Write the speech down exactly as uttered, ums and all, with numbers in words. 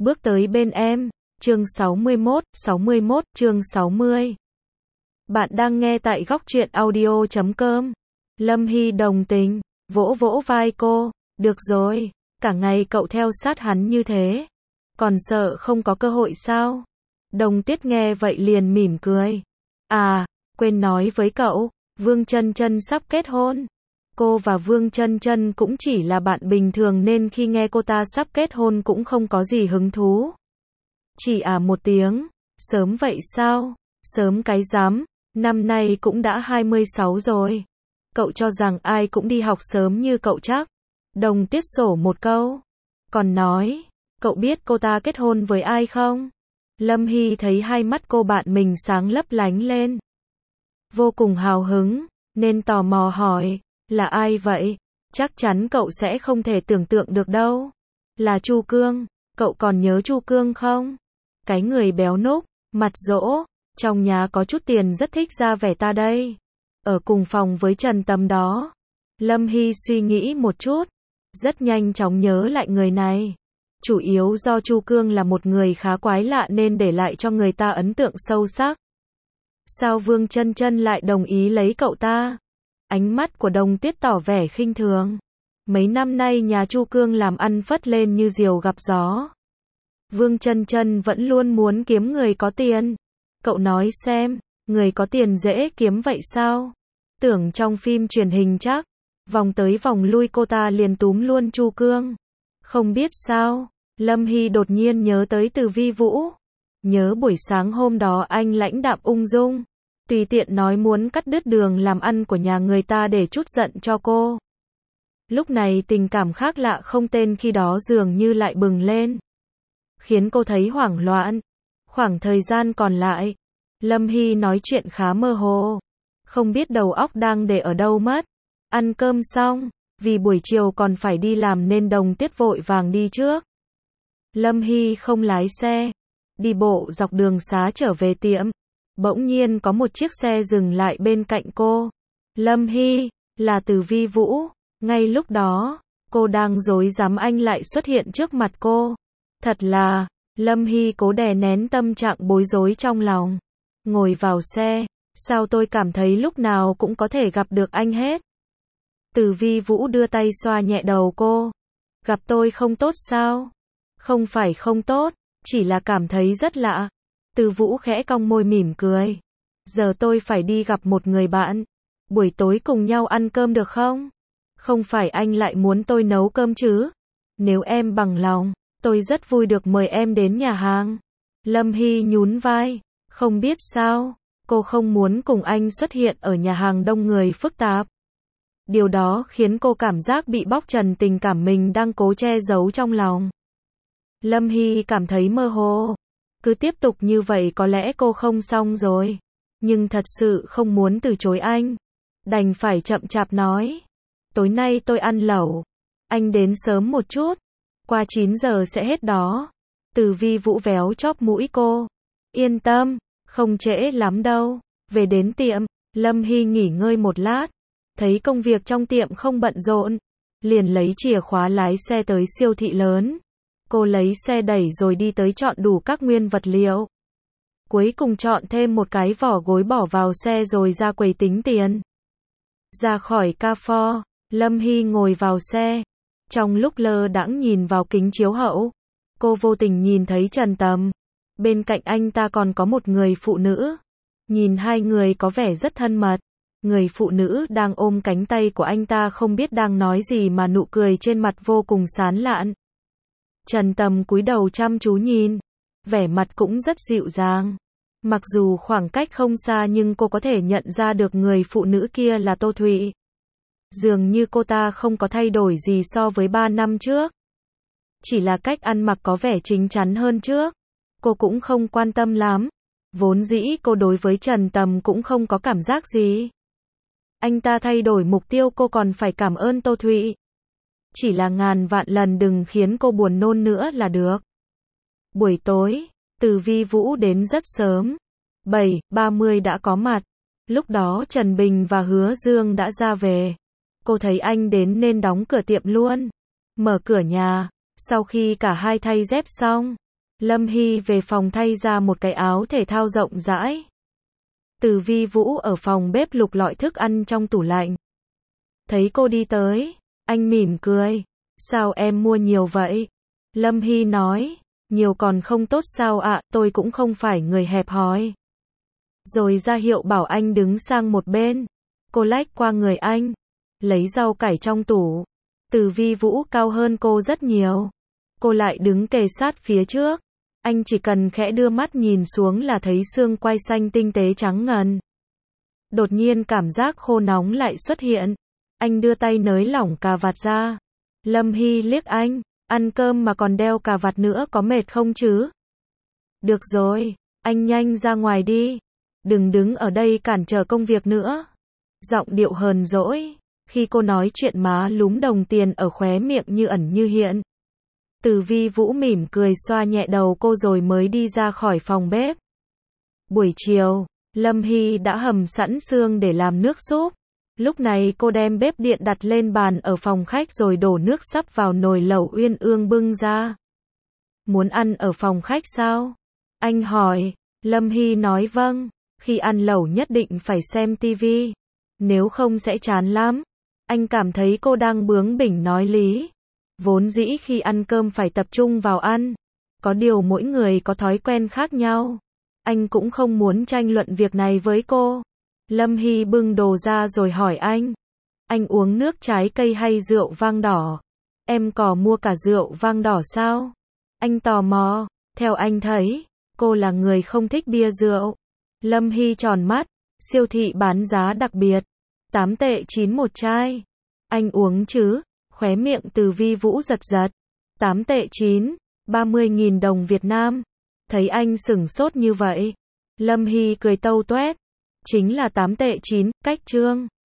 bước tới bên em. Chương sáu mươi mốt, sáu mươi mốt, chương sáu mươi. Bạn đang nghe tại góc truyện audio chấm com. Lâm Hy đồng tình, vỗ vỗ vai cô, được rồi, cả ngày cậu theo sát hắn như thế, còn sợ không có cơ hội sao? Đồng Tuyết nghe vậy liền mỉm cười. À, quên nói với cậu, Vương Chân Chân sắp kết hôn. Cô và Vương Chân Chân cũng chỉ là bạn bình thường nên khi nghe cô ta sắp kết hôn cũng không có gì hứng thú. Chỉ à một tiếng, sớm vậy sao? Sớm cái rắm, năm nay cũng đã hai mươi sáu rồi. Cậu cho rằng ai cũng đi học sớm như cậu chắc? Đồng Tuyết sổ một câu. Còn nói, cậu biết cô ta kết hôn với ai không? Lâm Hy thấy hai mắt cô bạn mình sáng lấp lánh lên. Vô cùng hào hứng, nên tò mò hỏi, là ai vậy? Chắc chắn cậu sẽ không thể tưởng tượng được đâu. Là Chu Cương, cậu còn nhớ Chu Cương không? Cái người béo núc, mặt rỗ, trong nhà có chút tiền rất thích ra vẻ ta đây. Ở cùng phòng với Trần Tầm đó. Lâm Hy suy nghĩ một chút, rất nhanh chóng nhớ lại người này. Chủ yếu do Chu Cương là một người khá quái lạ nên để lại cho người ta ấn tượng sâu sắc. Sao Vương Chân Chân lại đồng ý lấy cậu ta? Ánh mắt của Đồng Tuyết tỏ vẻ khinh thường. Mấy năm nay nhà Chu Cương làm ăn phất lên như diều gặp gió. Vương Chân Chân vẫn luôn muốn kiếm người có tiền. Cậu nói xem, người có tiền dễ kiếm vậy sao? Tưởng trong phim truyền hình chắc, vòng tới vòng lui cô ta liền túm luôn Chu Cương. Không biết sao, Lâm Hy đột nhiên nhớ tới Từ Vi Vũ. Nhớ buổi sáng hôm đó anh lãnh đạm ung dung, tùy tiện nói muốn cắt đứt đường làm ăn của nhà người ta để trút giận cho cô. Lúc này tình cảm khác lạ không tên khi đó dường như lại bừng lên, khiến cô thấy hoảng loạn. Khoảng thời gian còn lại, Lâm Hy nói chuyện khá mơ hồ, không biết đầu óc đang để ở đâu mất. Ăn cơm xong, vì buổi chiều còn phải đi làm nên Đồng Tuyết vội vàng đi trước. Lâm Hy không lái xe, đi bộ dọc đường xá trở về tiệm. Bỗng nhiên có một chiếc xe dừng lại bên cạnh cô. Lâm Hy, là Từ Vi Vũ. Ngay lúc đó, cô đang rối rắm anh lại xuất hiện trước mặt cô. Thật là, Lâm Hy cố đè nén tâm trạng bối rối trong lòng. Ngồi vào xe, sao tôi cảm thấy lúc nào cũng có thể gặp được anh hết. Từ Vi Vũ đưa tay xoa nhẹ đầu cô. Gặp tôi không tốt sao? Không phải không tốt, chỉ là cảm thấy rất lạ. Từ Vũ khẽ cong môi mỉm cười. Giờ tôi phải đi gặp một người bạn. Buổi tối cùng nhau ăn cơm được không? Không phải anh lại muốn tôi nấu cơm chứ? Nếu em bằng lòng, tôi rất vui được mời em đến nhà hàng. Lâm Hy nhún vai. Không biết sao, cô không muốn cùng anh xuất hiện ở nhà hàng đông người phức tạp. Điều đó khiến cô cảm giác bị bóc trần tình cảm mình đang cố che giấu trong lòng. Lâm Hy cảm thấy mơ hồ. Cứ tiếp tục như vậy có lẽ cô không xong rồi. Nhưng thật sự không muốn từ chối anh. Đành phải chậm chạp nói. Tối nay tôi ăn lẩu. Anh đến sớm một chút. Qua chín giờ sẽ hết đó. Từ Vi Vũ véo chóp mũi cô. Yên tâm, không trễ lắm đâu. Về đến tiệm, Lâm Hy nghỉ ngơi một lát. Thấy công việc trong tiệm không bận rộn, liền lấy chìa khóa lái xe tới siêu thị lớn. Cô lấy xe đẩy rồi đi tới chọn đủ các nguyên vật liệu. Cuối cùng chọn thêm một cái vỏ gối bỏ vào xe rồi ra quầy tính tiền. Ra khỏi Carrefour, Lâm Hy ngồi vào xe. Trong lúc lơ đãng nhìn vào kính chiếu hậu, cô vô tình nhìn thấy Trần Tầm. Bên cạnh anh ta còn có một người phụ nữ. Nhìn hai người có vẻ rất thân mật. Người phụ nữ đang ôm cánh tay của anh ta không biết đang nói gì mà nụ cười trên mặt vô cùng sán lạn. Trần Tầm cúi đầu chăm chú nhìn, vẻ mặt cũng rất dịu dàng. Mặc dù khoảng cách không xa nhưng cô có thể nhận ra được người phụ nữ kia là Tô Thụy. Dường như cô ta không có thay đổi gì so với ba năm trước. Chỉ là cách ăn mặc có vẻ chín chắn hơn trước. Cô cũng không quan tâm lắm. Vốn dĩ cô đối với Trần Tầm cũng không có cảm giác gì. Anh ta thay đổi mục tiêu cô còn phải cảm ơn Tô Thụy. Chỉ là ngàn vạn lần đừng khiến cô buồn nôn nữa là được. Buổi tối, Từ Vi Vũ đến rất sớm. bảy ba mươi đã có mặt. Lúc đó Trần Bình và Hứa Dương đã ra về. Cô thấy anh đến nên đóng cửa tiệm luôn. Mở cửa nhà. Sau khi cả hai thay dép xong, Lâm Hy về phòng thay ra một cái áo thể thao rộng rãi. Từ Vi Vũ ở phòng bếp lục lọi thức ăn trong tủ lạnh. Thấy cô đi tới, anh mỉm cười. Sao em mua nhiều vậy? Lâm Hy nói, nhiều còn không tốt sao ạ, tôi cũng không phải người hẹp hòi. Rồi ra hiệu bảo anh đứng sang một bên. Cô lách qua người anh, lấy rau cải trong tủ. Từ Vi Vũ cao hơn cô rất nhiều. Cô lại đứng kề sát phía trước. Anh chỉ cần khẽ đưa mắt nhìn xuống là thấy xương quai xanh tinh tế trắng ngần. Đột nhiên cảm giác khô nóng lại xuất hiện. Anh đưa tay nới lỏng cà vạt ra. Lâm Hy liếc anh, ăn cơm mà còn đeo cà vạt nữa có mệt không chứ? Được rồi, anh nhanh ra ngoài đi. Đừng đứng ở đây cản trở công việc nữa. Giọng điệu hờn dỗi. Khi cô nói chuyện má lúm đồng tiền ở khóe miệng như ẩn như hiện. Từ Vi Vũ mỉm cười xoa nhẹ đầu cô rồi mới đi ra khỏi phòng bếp. Buổi chiều, Lâm Hy đã hầm sẵn xương để làm nước súp. Lúc này cô đem bếp điện đặt lên bàn ở phòng khách rồi đổ nước sắp vào nồi lẩu uyên ương bưng ra. Muốn ăn ở phòng khách sao? Anh hỏi. Lâm Hy nói vâng. Khi ăn lẩu nhất định phải xem tivi. Nếu không sẽ chán lắm. Anh cảm thấy cô đang bướng bỉnh nói lý. Vốn dĩ khi ăn cơm phải tập trung vào ăn. Có điều mỗi người có thói quen khác nhau. Anh cũng không muốn tranh luận việc này với cô. Lâm Hy bưng đồ ra rồi hỏi anh. Anh uống nước trái cây hay rượu vang đỏ? Em có mua cả rượu vang đỏ sao? Anh tò mò. Theo anh thấy, cô là người không thích bia rượu. Lâm Hy tròn mắt. Siêu thị bán giá đặc biệt. tám tệ chín một chai. Anh uống chứ? Khóe miệng Từ Vi Vũ giật giật. tám tệ chín, ba mươi nghìn đồng Việt Nam. Thấy anh sửng sốt như vậy. Lâm Hy cười tâu tuét. Chính là tám tệ chín, cách trương.